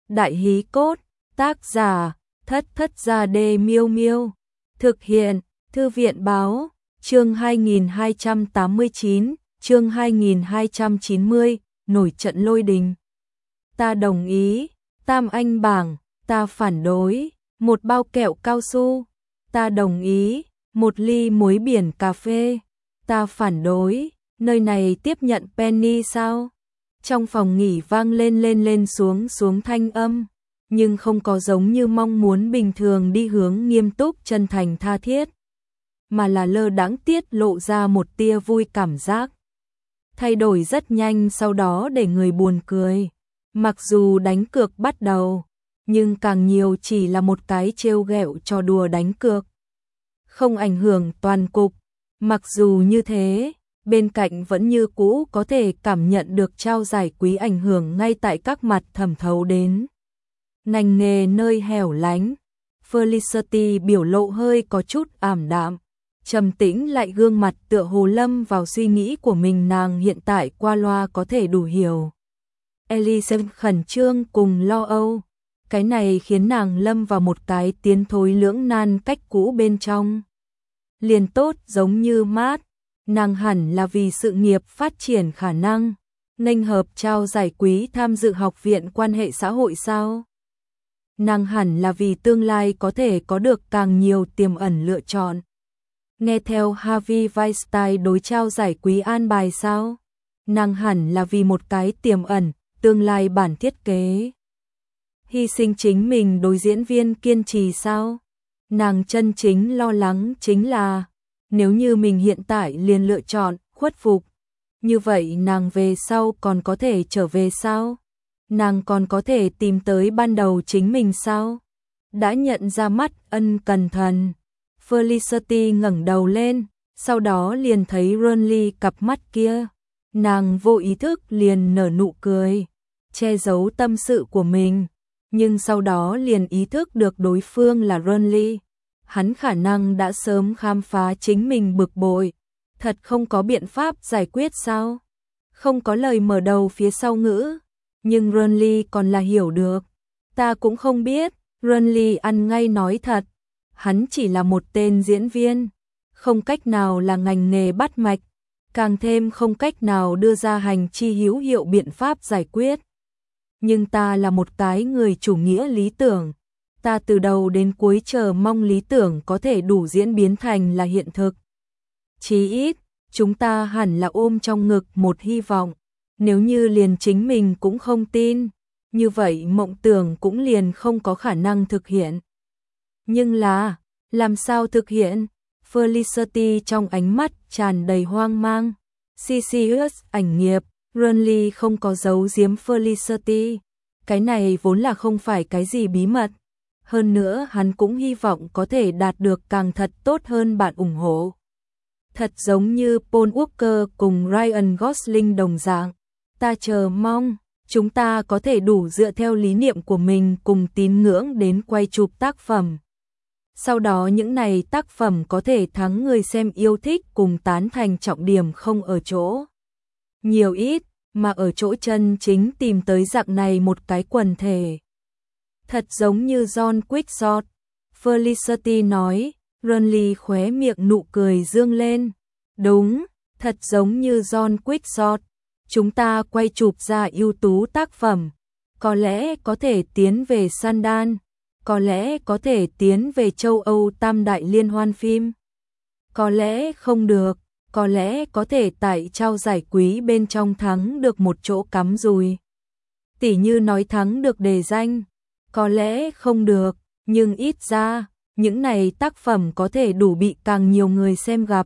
Đại hí cốt, tác giả, Thất Thất Gia Đê Miêu Miêu. Thực hiện, Thư viện báo, chương 2289, chương 2290, nổi trận lôi đình. Ta đồng ý, Tam Anh bảng, ta phản đối, một bao kẹo cao su, ta đồng ý, một ly muối biển cà phê, ta phản đối, nơi này tiếp nhận penny sao? Trong phòng nghỉ vang lên xuống thanh âm, nhưng không có giống như mong muốn bình thường đi hướng nghiêm túc chân thành tha thiết, mà là lơ đãng tiết lộ ra một tia vui cảm giác. Thay đổi rất nhanh sau đó để người buồn cười, mặc dù đánh cược bắt đầu, nhưng càng nhiều chỉ là một cái trêu ghẹo trò đùa đánh cược, không ảnh hưởng toàn cục. Mặc dù như thế, bên cạnh vẫn như cũ có thể cảm nhận được trao giải quý ảnh hưởng ngay tại các mặt thẩm thấu đến. Nành nề nơi hẻo lánh, Felicity biểu lộ hơi có chút ảm đạm, trầm tĩnh lại gương mặt tựa hồ lâm vào suy nghĩ của mình, nàng hiện tại qua loa có thể đủ hiểu. Elise khẩn trương cùng lo âu, cái này khiến nàng lâm vào một cái tiến thối lưỡng nan cách cũ bên trong. Liền tốt giống như mát, nàng hẳn là vì sự nghiệp phát triển khả năng, nghênh hợp trao giải quý tham dự học viện quan hệ xã hội sao? Nàng hẳn là vì tương lai có thể có được càng nhiều tiềm ẩn lựa chọn. Nghe theo Harvey Weinstein đối trao giải quý an bài sao? Nàng hẳn là vì một cái tiềm ẩn, tương lai bản thiết kế. Hy sinh chính mình đối diễn viên kiên trì sao? Nàng chân chính lo lắng chính là, nếu như mình hiện tại liền lựa chọn, khuất phục, như vậy nàng về sau còn có thể trở về sao? Nàng còn có thể tìm tới ban đầu chính mình sao? Đã nhận ra mắt ân cẩn thận, Felicity ngẩng đầu lên, sau đó liền thấy Ronly cặp mắt kia. Nàng vô ý thức liền nở nụ cười, che giấu tâm sự của mình, nhưng sau đó liền ý thức được đối phương là Ronly. Hắn khả năng đã sớm khám phá chính mình bực bội, thật không có biện pháp giải quyết sao? Không có lời mở đầu phía sau ngữ, nhưng Ronly còn là hiểu được. Ta cũng không biết, Ronly ăn ngay nói thật, hắn chỉ là một tên diễn viên, không cách nào là ngành nghề bắt mạch, càng thêm không cách nào đưa ra hành chi hữu hiệu biện pháp giải quyết. Nhưng ta là một cái người chủ nghĩa lý tưởng, ta từ đầu đến cuối chờ mong lý tưởng có thể đủ diễn biến thành là hiện thực. Chí ít, chúng ta hẳn là ôm trong ngực một hy vọng, nếu như liền chính mình cũng không tin, như vậy mộng tưởng cũng liền không có khả năng thực hiện. Nhưng là, làm sao thực hiện? Felicity trong ánh mắt tràn đầy hoang mang. CCS ảnh nghiệp, Ronly không có giấu giếm Felicity. Cái này vốn là không phải cái gì bí mật. Hơn nữa hắn cũng hy vọng có thể đạt được càng thật tốt hơn bạn ủng hộ. Thật giống như Paul Walker cùng Ryan Gosling đồng dạng. Ta chờ mong, chúng ta có thể đủ dựa theo lý niệm của mình cùng tín ngưỡng đến quay chụp tác phẩm. Sau đó những này tác phẩm có thể thắng người xem yêu thích cùng tán thành, trọng điểm không ở chỗ nhiều ít, mà ở chỗ chân chính tìm tới dạng này một cái quần thể. Thật giống như John Quickshot, Felicity nói, Ronly khóe miệng nụ cười dương lên. Đúng, thật giống như John Quickshot, chúng ta quay chụp ra ưu tú tác phẩm, có lẽ có thể tiến về Sundance, có lẽ có thể tiến về châu Âu tam đại liên hoan phim, có lẽ không được, có lẽ có thể tại trao giải quý bên trong thắng được một chỗ cắm rùi. Tỉ như nói thắng được đề danh, có lẽ không được, nhưng ít ra, những này tác phẩm có thể đủ bị càng nhiều người xem gặp.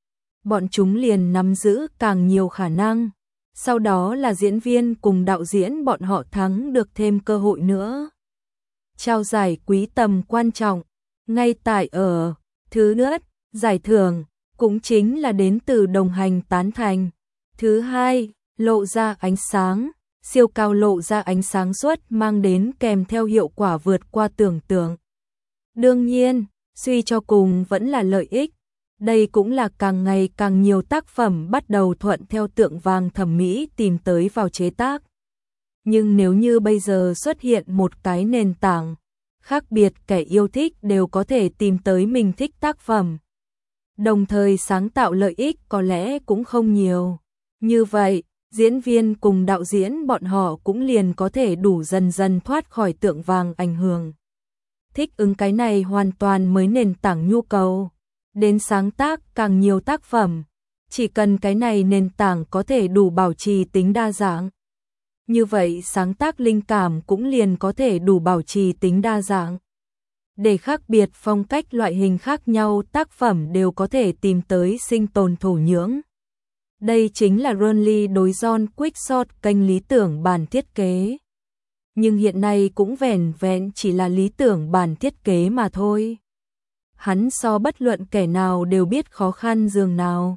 Bọn chúng liền nắm giữ càng nhiều khả năng, sau đó là diễn viên cùng đạo diễn bọn họ thắng được thêm cơ hội nữa. Trao giải quý tầm quan trọng, ngay tại ở, thứ nhất, giải thưởng, cũng chính là đến từ đồng hành tán thành. Thứ hai, lộ ra ánh sáng, siêu cao lộ ra ánh sáng suốt mang đến kèm theo hiệu quả vượt qua tưởng tượng. Đương nhiên, suy cho cùng vẫn là lợi ích. Đây cũng là càng ngày càng nhiều tác phẩm bắt đầu thuận theo tượng vàng thẩm mỹ tìm tới vào chế tác. Nhưng nếu như bây giờ xuất hiện một cái nền tảng khác biệt, kẻ yêu thích đều có thể tìm tới mình thích tác phẩm, đồng thời sáng tạo lợi ích có lẽ cũng không nhiều. Như vậy, diễn viên cùng đạo diễn bọn họ cũng liền có thể đủ dần dần thoát khỏi tượng vàng ảnh hưởng. Thích ứng cái này hoàn toàn mới nền tảng nhu cầu, đến sáng tác càng nhiều tác phẩm, chỉ cần cái này nền tảng có thể đủ bảo trì tính đa dạng. Như vậy sáng tác linh cảm cũng liền có thể đủ bảo trì tính đa dạng. Để khác biệt phong cách loại hình khác nhau tác phẩm đều có thể tìm tới sinh tồn thổ nhưỡng. Đây chính là Ronly đối John Quickshot kênh lý tưởng bản thiết kế. Nhưng hiện nay cũng vẻn vẹn chỉ là lý tưởng bản thiết kế mà thôi. Hắn so bất luận kẻ nào đều biết khó khăn dường nào.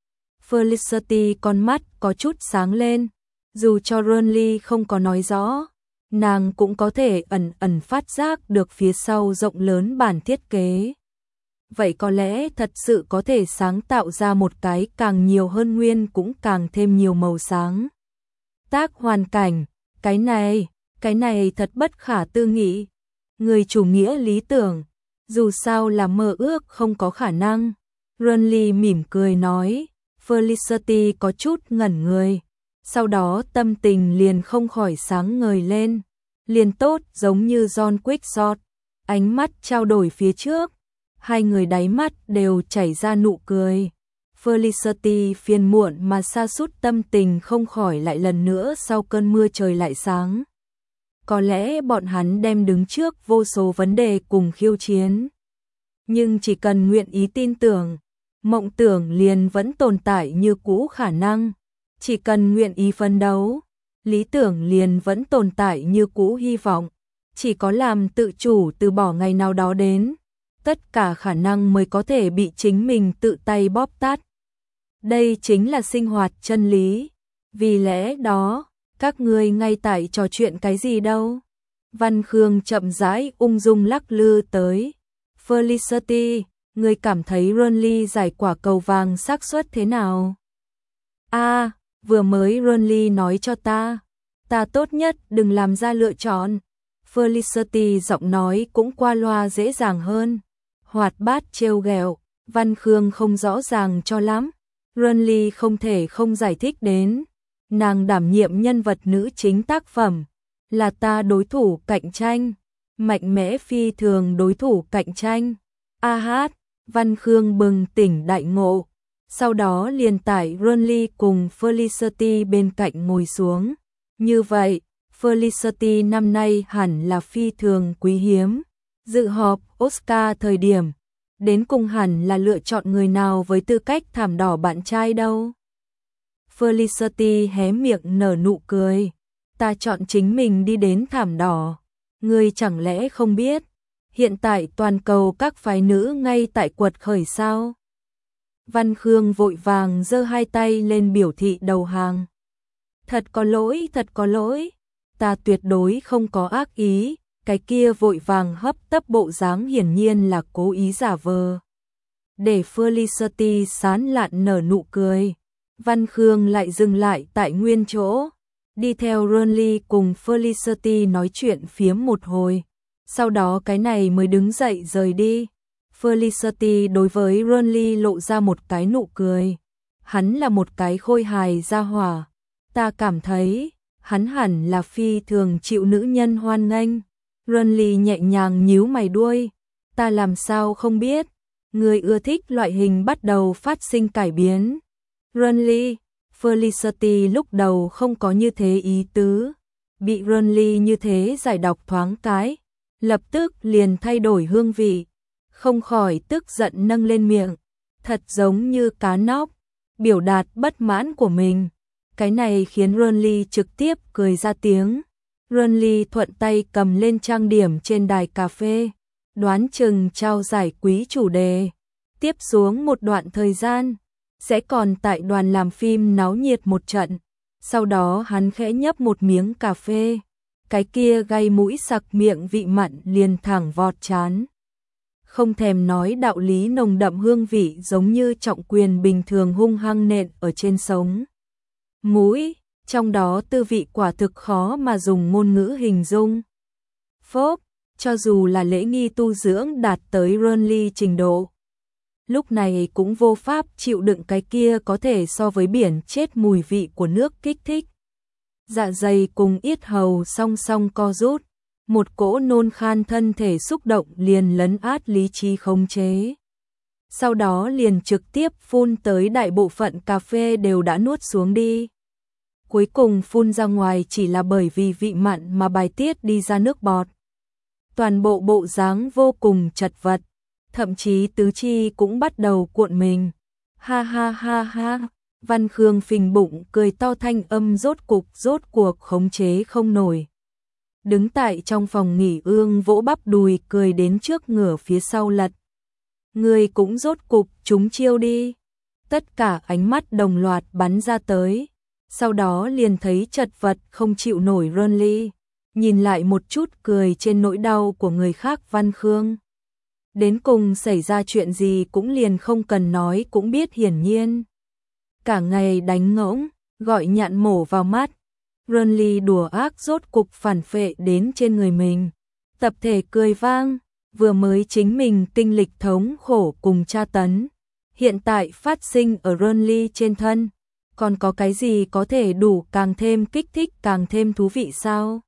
Felicity con mắt có chút sáng lên, dù cho Ronly không có nói rõ, nàng cũng có thể ẩn ẩn phát giác được phía sau rộng lớn bản thiết kế. Vậy có lẽ thật sự có thể sáng tạo ra một cái càng nhiều hơn nguyên cũng càng thêm nhiều màu sáng. Tác hoàn cảnh, cái này thật bất khả tư nghị. Người chủ nghĩa lý tưởng, dù sao là mơ ước không có khả năng. Ronly mỉm cười nói, Felicity có chút ngẩn người. Sau đó tâm tình liền không khỏi sáng ngời lên. Liền tốt giống như John Quickshot, ánh mắt trao đổi phía trước. Hai người đáy mắt đều chảy ra nụ cười. Felicity phiền muộn mà sa sút tâm tình không khỏi lại lần nữa sau cơn mưa trời lại sáng. Có lẽ bọn hắn đem đứng trước vô số vấn đề cùng khiêu chiến. Nhưng chỉ cần nguyện ý tin tưởng, mộng tưởng liền vẫn tồn tại như cũ khả năng. Chỉ cần nguyện ý phấn đấu, lý tưởng liền vẫn tồn tại như cũ hy vọng. Chỉ có làm tự chủ từ bỏ ngày nào đó đến, tất cả khả năng mới có thể bị chính mình tự tay bóp tát. Đây chính là sinh hoạt chân lý. Vì lẽ đó, các ngươi ngay tại trò chuyện cái gì đâu? Văn Khương chậm rãi ung dung lắc lư tới. Felicity, ngươi cảm thấy Ronly giải quả cầu vàng xác suất thế nào? Vừa mới Ronly nói cho ta tốt nhất đừng làm ra lựa chọn. Felicity giọng nói cũng qua loa dễ dàng hơn. Hoạt bát trêu ghẹo, Văn Khương không rõ ràng cho lắm. Ronly không thể không giải thích đến. Nàng đảm nhiệm nhân vật nữ chính tác phẩm, là ta đối thủ cạnh tranh, mạnh mẽ phi thường đối thủ cạnh tranh. Văn Khương bừng tỉnh đại ngộ. Sau đó liền tải Ronly cùng Felicity bên cạnh ngồi xuống. Như vậy, Felicity năm nay hẳn là phi thường quý hiếm. Dự họp Oscar thời điểm, đến cùng hẳn là lựa chọn người nào với tư cách thảm đỏ bạn trai đâu. Felicity hé miệng nở nụ cười. Ta chọn chính mình đi đến thảm đỏ. Ngươi chẳng lẽ không biết, hiện tại toàn cầu các phái nữ ngay tại quật khởi sao? Văn Khương vội vàng giơ hai tay lên biểu thị đầu hàng. Thật có lỗi, ta tuyệt đối không có ác ý. Cái kia vội vàng hấp tấp bộ dáng hiển nhiên là cố ý giả vờ. Để Felicity sán lạn nở nụ cười, Văn Khương lại dừng lại tại nguyên chỗ, đi theo Ronly cùng Felicity nói chuyện phiếm một hồi. Sau đó cái này mới đứng dậy rời đi. Felicity đối với Ronly lộ ra một cái nụ cười. Hắn là một cái khôi hài gia hỏa. Ta cảm thấy, hắn hẳn là phi thường chịu nữ nhân hoan nghênh. Ronly nhẹ nhàng nhíu mày đuôi. Ta làm sao không biết, người ưa thích loại hình bắt đầu phát sinh cải biến. Ronly, Felicity lúc đầu không có như thế ý tứ. Bị Ronly như thế giải đọc thoáng cái, lập tức liền thay đổi hương vị. Không khỏi tức giận nâng lên miệng, thật giống như cá nóc, biểu đạt bất mãn của mình. Cái này khiến Ronly trực tiếp cười ra tiếng. Ronly thuận tay cầm lên trang điểm trên đài cà phê, đoán chừng trao giải quý chủ đề. Tiếp xuống một đoạn thời gian, sẽ còn tại đoàn làm phim náo nhiệt một trận. Sau đó hắn khẽ nhấp một miếng cà phê, cái kia gây mũi sặc miệng vị mặn liền thẳng vọt chán. Không thèm nói đạo lý, nồng đậm hương vị giống như trọng quyền bình thường hung hăng nện ở trên sống mũi. Trong đó tư vị quả thực khó mà dùng ngôn ngữ hình dung. Phốp, cho dù là lễ nghi tu dưỡng đạt tới Renly trình độ, lúc này cũng vô pháp chịu đựng cái kia có thể so với biển chết mùi vị của nước kích thích. Dạ dày cùng yết hầu song song co rút, một cỗ nôn khan thân thể xúc động liền lấn át lý trí khống chế. Sau đó liền trực tiếp phun tới đại bộ phận cà phê đều đã nuốt xuống đi. Cuối cùng phun ra ngoài chỉ là bởi vì vị mặn mà bài tiết đi ra nước bọt. Toàn bộ bộ dáng vô cùng chật vật, thậm chí tứ chi cũng bắt đầu cuộn mình. Ha ha ha ha, Văn Khương phình bụng cười to, thanh âm rốt cuộc khống chế không nổi. Đứng tại trong phòng nghỉ ương vỗ bắp đùi cười đến trước ngửa phía sau lật. Người cũng rốt cục trúng chiêu đi. Tất cả ánh mắt đồng loạt bắn ra tới. Sau đó liền thấy chật vật không chịu nổi Renly, nhìn lại một chút cười trên nỗi đau của người khác Văn Khương. Đến cùng xảy ra chuyện gì cũng liền không cần nói cũng biết hiển nhiên. Cả ngày đánh ngỗng, gọi nhạn mổ vào mắt. Renly đùa ác rốt cục phản phệ đến trên người mình. Tập thể cười vang, vừa mới chính mình kinh lịch thống khổ cùng tra tấn. Hiện tại phát sinh ở Renly trên thân. Còn có cái gì có thể đủ càng thêm kích thích càng thêm thú vị sao?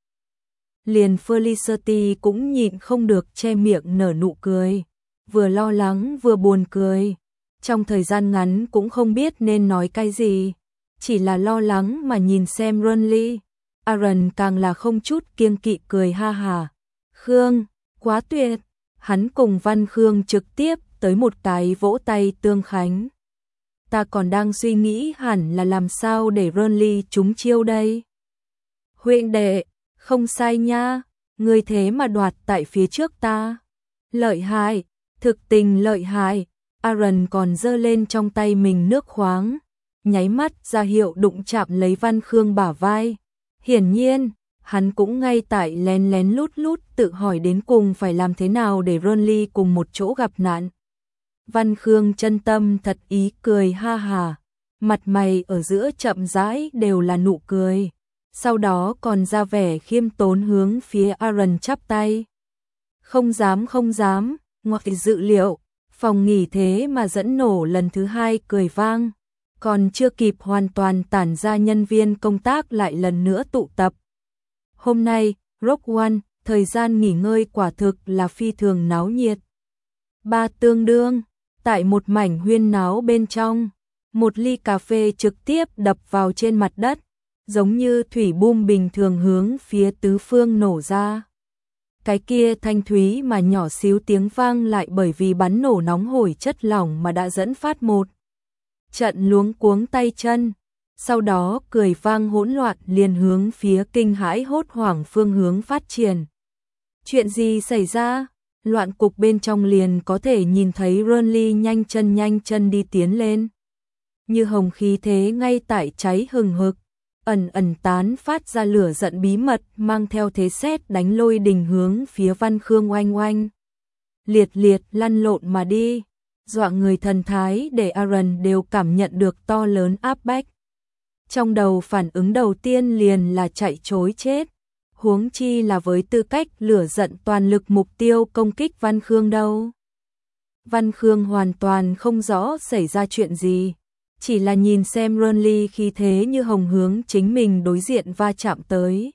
Liền Felicity cũng nhịn không được che miệng nở nụ cười. Vừa lo lắng vừa buồn cười. Trong thời gian ngắn cũng không biết nên nói cái gì. Chỉ là lo lắng mà nhìn xem Renly. Aaron càng là không chút kiêng kỵ cười ha hà. Khương, quá tuyệt. Hắn cùng Văn Khương trực tiếp tới một cái vỗ tay tương khánh. Ta còn đang suy nghĩ hẳn là làm sao để Renly trúng chiêu đây. Huynh đệ, không sai nha, ngươi thế mà đoạt tại phía trước ta. Lợi hại, thực tình lợi hại. Aaron còn giơ lên trong tay mình nước khoáng, nháy mắt ra hiệu đụng chạm lấy Văn Khương bả vai. Hiển nhiên, hắn cũng ngay tại lén lén lút tự hỏi đến cùng phải làm thế nào để Renly cùng một chỗ gặp nạn. Văn Khương chân tâm thật ý cười ha hà, mặt mày ở giữa chậm rãi đều là nụ cười, sau đó còn ra vẻ khiêm tốn hướng phía Aaron chắp tay. Không dám, ngoài dự liệu, phòng nghỉ thế mà dẫn nổ lần thứ hai cười vang, còn chưa kịp hoàn toàn tản ra nhân viên công tác lại lần nữa tụ tập. Hôm nay, Rogue One, thời gian nghỉ ngơi quả thực là phi thường náo nhiệt. Ba tương đương, tại một mảnh huyên náo bên trong, một ly cà phê trực tiếp đập vào trên mặt đất, giống như thủy bum bình thường hướng phía tứ phương nổ ra. Cái kia thanh thúy mà nhỏ xíu tiếng vang lại bởi vì bắn nổ nóng hổi chất lỏng mà đã dẫn phát một trận luống cuống tay chân, sau đó cười vang hỗn loạn liền hướng phía kinh hãi hốt hoảng phương hướng phát triển. Chuyện gì xảy ra? Loạn cục bên trong liền có thể nhìn thấy Renly nhanh chân đi tiến lên. Như hồng khí thế ngay tại cháy hừng hực, ẩn tán phát ra lửa giận bí mật mang theo thế sét đánh lôi đình hướng phía Văn Khương oanh. Liệt lăn lộn mà đi, dọa người thần thái để Aaron đều cảm nhận được to lớn áp bách. Trong đầu phản ứng đầu tiên liền là chạy trối chết. Huống chi là với tư cách lửa giận toàn lực mục tiêu công kích Văn Khương đâu. Văn Khương hoàn toàn không rõ xảy ra chuyện gì, chỉ là nhìn xem Renly khí thế như hồng hướng chính mình đối diện va chạm tới.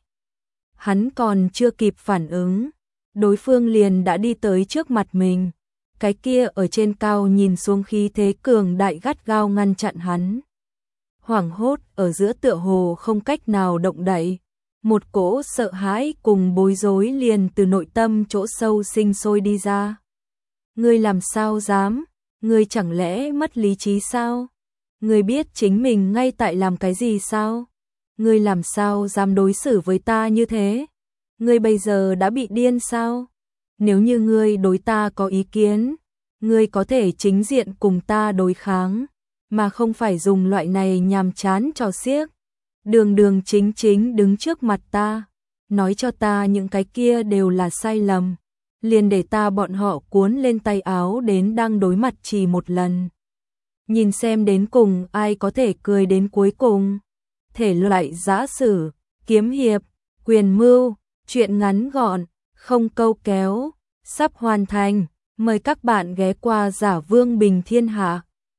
Hắn còn chưa kịp phản ứng, đối phương liền đã đi tới trước mặt mình, cái kia ở trên cao nhìn xuống khí thế cường đại gắt gao ngăn chặn hắn. Hoảng hốt ở giữa tựa hồ không cách nào động đậy. Một cỗ sợ hãi cùng bối rối liền từ nội tâm chỗ sâu sinh sôi đi ra. Ngươi làm sao dám? Ngươi chẳng lẽ mất lý trí sao? Ngươi biết chính mình ngay tại làm cái gì sao? Ngươi làm sao dám đối xử với ta như thế? Ngươi bây giờ đã bị điên sao? Nếu như ngươi đối ta có ý kiến, ngươi có thể chính diện cùng ta đối kháng, mà không phải dùng loại này nhàm chán trò xiếc. Đường chính đứng trước mặt ta, nói cho ta những cái kia đều là sai lầm, liền để ta bọn họ cuốn lên tay áo đến đang đối mặt chỉ một lần. Nhìn xem đến cùng ai có thể cười đến cuối cùng. thể loại giã sử, kiếm hiệp, quyền mưu, truyện ngắn gọn, không câu kéo, sắp hoàn thành. Mời các bạn ghé qua Giả Vương Bình Thiên Hạ.